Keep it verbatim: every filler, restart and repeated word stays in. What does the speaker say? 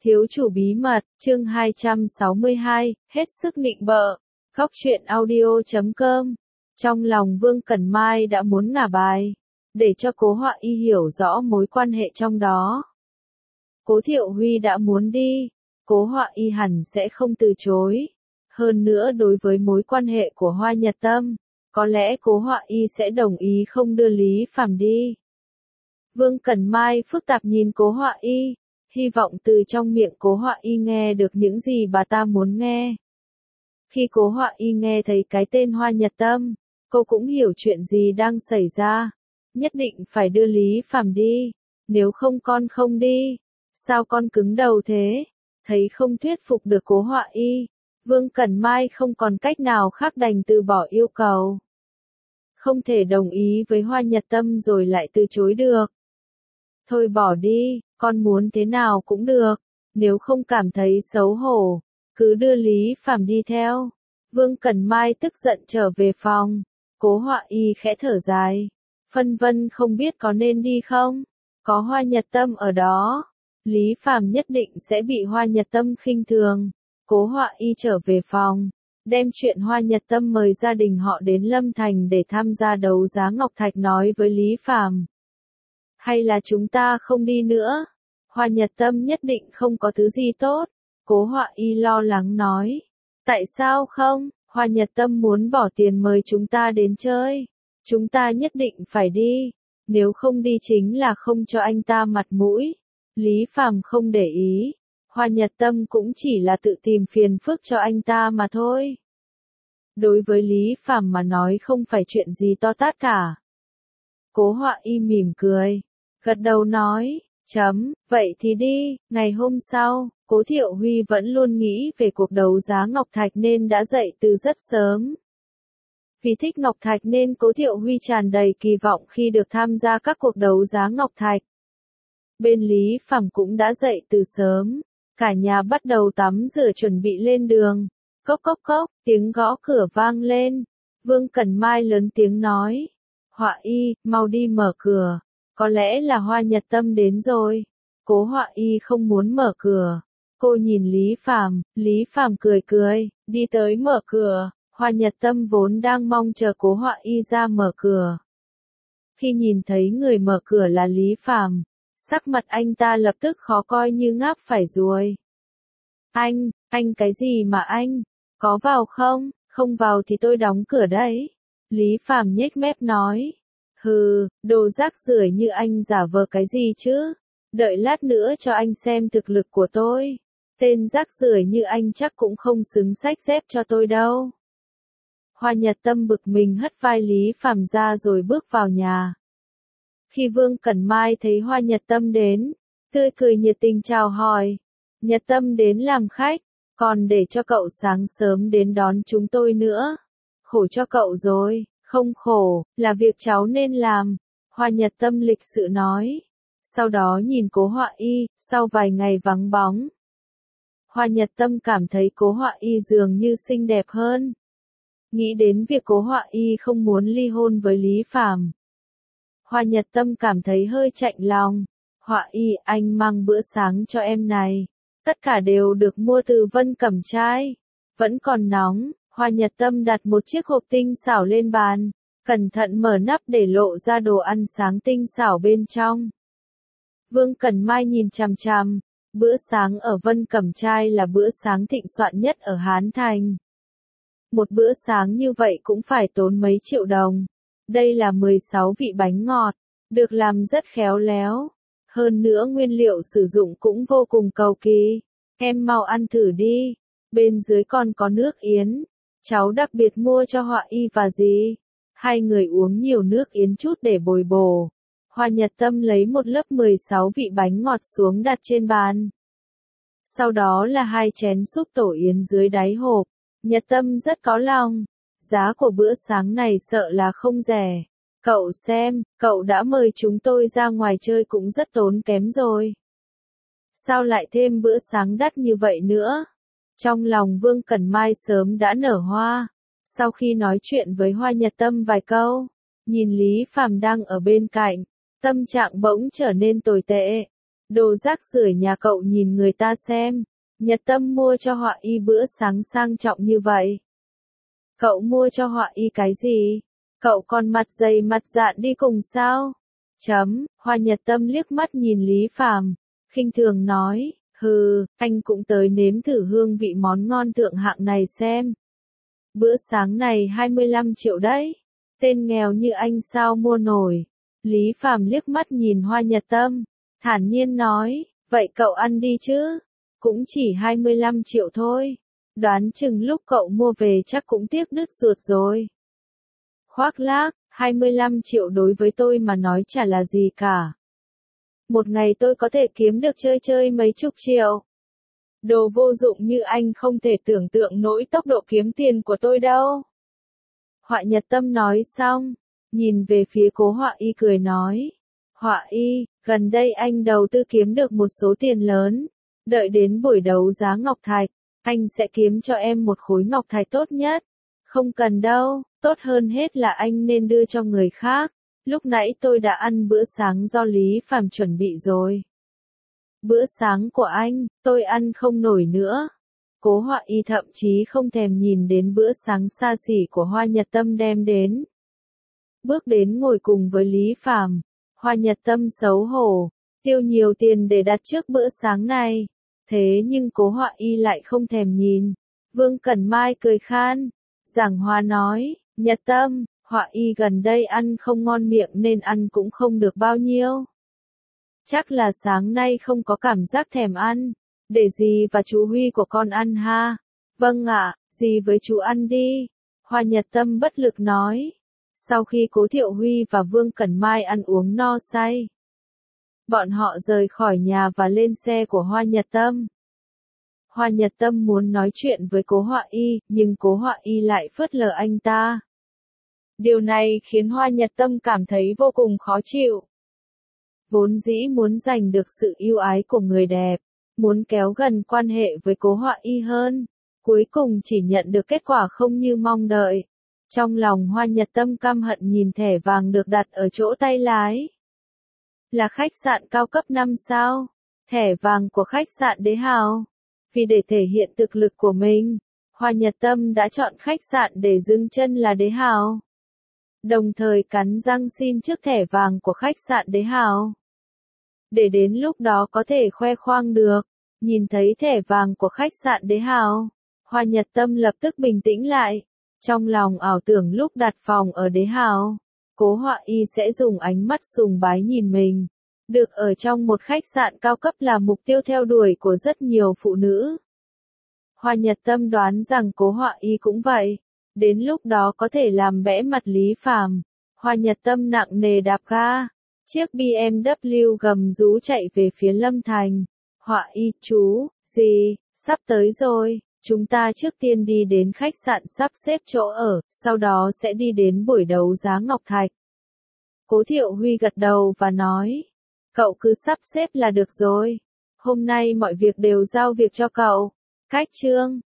Thiếu chủ bí mật, chương hai trăm sáu mươi hai, hết sức nịnh bợ. Góc truyện audio chấm com. Trong lòng Vương Cẩn Mai đã muốn ngả bài, để cho Cố Họa Y hiểu rõ mối quan hệ trong đó. Cố Thiệu Huy đã muốn đi, Cố Họa Y hẳn sẽ không từ chối. Hơn nữa đối với mối quan hệ của Hoa Nhật Tâm, có lẽ Cố Họa Y sẽ đồng ý không đưa Lý Phàm đi. Vương Cẩn Mai phức tạp nhìn Cố Họa Y, hy vọng từ trong miệng Cố Họa Y nghe được những gì bà ta muốn nghe. Khi Cố Họa Y nghe thấy cái tên Hoa Nhật Tâm, cô cũng hiểu chuyện gì đang xảy ra. Nhất định phải đưa Lý Phàm đi, nếu không con không đi. Sao con cứng đầu thế? Thấy không thuyết phục được Cố Họa Y, Vương Cẩn Mai không còn cách nào khác đành từ bỏ yêu cầu. Không thể đồng ý với Hoa Nhật Tâm rồi lại từ chối được. Thôi bỏ đi, con muốn thế nào cũng được, nếu không cảm thấy xấu hổ, cứ đưa Lý Phàm đi theo. Vương Cẩn Mai tức giận trở về phòng, Cố Họa Y khẽ thở dài, phân vân không biết có nên đi không, có Hoa Nhật Tâm ở đó, Lý Phàm nhất định sẽ bị Hoa Nhật Tâm khinh thường. Cố Họa Y trở về phòng, đem chuyện Hoa Nhật Tâm mời gia đình họ đến Lâm Thành để tham gia đấu giá Ngọc Thạch nói với Lý Phàm. Hay là chúng ta không đi nữa? Hoa Nhật Tâm nhất định không có thứ gì tốt. Cố Họa Y lo lắng nói. Tại sao không? Hoa Nhật Tâm muốn bỏ tiền mời chúng ta đến chơi. Chúng ta nhất định phải đi. Nếu không đi chính là không cho anh ta mặt mũi. Lý Phàm không để ý. Hoa Nhật Tâm cũng chỉ là tự tìm phiền phức cho anh ta mà thôi. Đối với Lý Phàm mà nói không phải chuyện gì to tát cả. Cố Họa Y mỉm cười, gật đầu nói, chấm, vậy thì đi. Ngày hôm sau, Cố Thiệu Huy vẫn luôn nghĩ về cuộc đấu giá Ngọc Thạch nên đã dậy từ rất sớm. Vì thích Ngọc Thạch nên Cố Thiệu Huy tràn đầy kỳ vọng khi được tham gia các cuộc đấu giá Ngọc Thạch. Bên Lý Phàm cũng đã dậy từ sớm, cả nhà bắt đầu tắm rửa chuẩn bị lên đường. Cốc cốc cốc, tiếng gõ cửa vang lên. Vương Cẩn Mai lớn tiếng nói, Họa Y, mau đi mở cửa. Có lẽ là Hoa Nhật Tâm đến rồi. Cố Họa Y không muốn mở cửa. Cô nhìn Lý Phàm, Lý Phàm cười cười, đi tới mở cửa. Hoa Nhật Tâm vốn đang mong chờ Cố Họa Y ra mở cửa. Khi nhìn thấy người mở cửa là Lý Phàm, sắc mặt anh ta lập tức khó coi như ngáp phải ruồi. Anh, anh cái gì mà anh? Có vào không? Không vào thì tôi đóng cửa đấy. Lý Phàm nhếch mép nói. Hừ, đồ rác rưởi như anh giả vờ cái gì chứ? Đợi lát nữa cho anh xem thực lực của tôi. Tên rác rưởi như anh chắc cũng không xứng xách dép cho tôi đâu. Hoa Nhật Tâm bực mình hất vai Lý Phàm ra rồi bước vào nhà. Khi Vương Cẩn Mai thấy Hoa Nhật Tâm đến, tươi cười nhiệt tình chào hỏi. Nhật Tâm đến làm khách, còn để cho cậu sáng sớm đến đón chúng tôi nữa. Khổ cho cậu rồi. Không khổ, là việc cháu nên làm. Hoa Nhật Tâm lịch sự nói. Sau đó nhìn Cố Họa Y, sau vài ngày vắng bóng. Hoa Nhật Tâm cảm thấy Cố Họa Y dường như xinh đẹp hơn. Nghĩ đến việc Cố Họa Y không muốn ly hôn với Lý Phàm, Hoa Nhật Tâm cảm thấy hơi chạnh lòng. Họa Y, anh mang bữa sáng cho em này. Tất cả đều được mua từ Vân Cẩm Trai. Vẫn còn nóng. Hoa Nhật Tâm đặt một chiếc hộp tinh xảo lên bàn, cẩn thận mở nắp để lộ ra đồ ăn sáng tinh xảo bên trong. Vương Cẩn Mai nhìn chằm chằm, bữa sáng ở Vân Cẩm Trai là bữa sáng thịnh soạn nhất ở Hán Thành. Một bữa sáng như vậy cũng phải tốn mấy triệu đồng. Đây là mười sáu vị bánh ngọt, được làm rất khéo léo. Hơn nữa nguyên liệu sử dụng cũng vô cùng cầu kỳ. Em mau ăn thử đi. Bên dưới còn có nước yến. Cháu đặc biệt mua cho Họa Y và dì. Hai người uống nhiều nước yến chút để bồi bổ. Hoa Nhật Tâm lấy một lớp mười sáu vị bánh ngọt xuống đặt trên bàn. Sau đó là hai chén súp tổ yến dưới đáy hộp. Nhật Tâm rất có lòng. Giá của bữa sáng này sợ là không rẻ. Cậu xem, cậu đã mời chúng tôi ra ngoài chơi cũng rất tốn kém rồi. Sao lại thêm bữa sáng đắt như vậy nữa? Trong lòng Vương Cẩn Mai sớm đã nở hoa. Sau khi nói chuyện với Hoa Nhật Tâm vài câu, nhìn Lý Phàm đang ở bên cạnh, tâm trạng bỗng trở nên tồi tệ. Đồ rác rưởi nhà cậu nhìn người ta xem. Nhật Tâm mua cho Họa Y bữa sáng sang trọng như vậy. Cậu mua cho Họa Y cái gì? Cậu còn mặt dày mặt dạn đi cùng sao? Chấm, Hoa Nhật Tâm liếc mắt nhìn Lý Phàm, khinh thường nói, hừ, anh cũng tới nếm thử hương vị món ngon thượng hạng này xem. Bữa sáng này hai mươi lăm triệu đấy, tên nghèo như anh sao mua nổi. Lý Phàm liếc mắt nhìn Hoa Nhật Tâm, thản nhiên nói, vậy cậu ăn đi chứ, cũng chỉ hai mươi lăm triệu thôi, đoán chừng lúc cậu mua về chắc cũng tiếc đứt ruột rồi. Khoác lác, hai mươi lăm triệu đối với tôi mà nói chả là gì cả. Một ngày tôi có thể kiếm được chơi chơi mấy chục triệu. Đồ vô dụng như anh không thể tưởng tượng nổi tốc độ kiếm tiền của tôi đâu. Họa Nhật Tâm nói xong, nhìn về phía Cố Họa Y cười nói, Họa Y, gần đây anh đầu tư kiếm được một số tiền lớn, đợi đến buổi đấu giá ngọc thạch, anh sẽ kiếm cho em một khối ngọc thạch tốt nhất. Không cần đâu, tốt hơn hết là anh nên đưa cho người khác. Lúc nãy tôi đã ăn bữa sáng do Lý Phàm chuẩn bị rồi. Bữa sáng của anh, tôi ăn không nổi nữa. Cố Họa Y thậm chí không thèm nhìn đến bữa sáng xa xỉ của Hoa Nhật Tâm đem đến. Bước đến ngồi cùng với Lý Phàm, Hoa Nhật Tâm xấu hổ, tiêu nhiều tiền để đặt trước bữa sáng này. Thế nhưng Cố Họa Y lại không thèm nhìn. Vương Cẩn Mai cười khan, giảng hòa nói, Nhật Tâm, Họa Y gần đây ăn không ngon miệng nên ăn cũng không được bao nhiêu. Chắc là sáng nay không có cảm giác thèm ăn, để dì và chú Huy của con ăn ha. Vâng ạ, dì với chú ăn đi. Hoa Nhật Tâm bất lực nói. Sau khi Cố Thiệu Huy và Vương Cẩn Mai ăn uống no say, bọn họ rời khỏi nhà và lên xe của Hoa Nhật Tâm. Hoa Nhật Tâm muốn nói chuyện với Cố Họa Y, nhưng Cố Họa Y lại phớt lờ anh ta. Điều này khiến Hoa Nhật Tâm cảm thấy vô cùng khó chịu. Vốn dĩ muốn giành được sự yêu ái của người đẹp, muốn kéo gần quan hệ với Cố Họa Y hơn, cuối cùng chỉ nhận được kết quả không như mong đợi. Trong lòng Hoa Nhật Tâm căm hận nhìn thẻ vàng được đặt ở chỗ tay lái. Là khách sạn cao cấp năm sao, thẻ vàng của khách sạn Đế Hào. Vì để thể hiện thực lực của mình, Hoa Nhật Tâm đã chọn khách sạn để dừng chân là Đế Hào. Đồng thời cắn răng xin trước thẻ vàng của khách sạn Đế Hào. Để đến lúc đó có thể khoe khoang được, nhìn thấy thẻ vàng của khách sạn Đế Hào, Hoa Nhật Tâm lập tức bình tĩnh lại. Trong lòng ảo tưởng lúc đặt phòng ở Đế Hào, Cố Họa Y sẽ dùng ánh mắt sùng bái nhìn mình. Được ở trong một khách sạn cao cấp là mục tiêu theo đuổi của rất nhiều phụ nữ. Hoa Nhật Tâm đoán rằng Cố Họa Y cũng vậy. Đến lúc đó có thể làm bẽ mặt Lý Phàm. Hoa Nhật Tâm nặng nề đạp ga. Chiếc bê em vê gầm rú chạy về phía Lâm Thành. Họa Y, chú, gì, sắp tới rồi. Chúng ta trước tiên đi đến khách sạn sắp xếp chỗ ở, sau đó sẽ đi đến buổi đấu giá ngọc thạch. Cố Thiệu Huy gật đầu và nói. Cậu cứ sắp xếp là được rồi. Hôm nay mọi việc đều giao việc cho cậu. Cách chương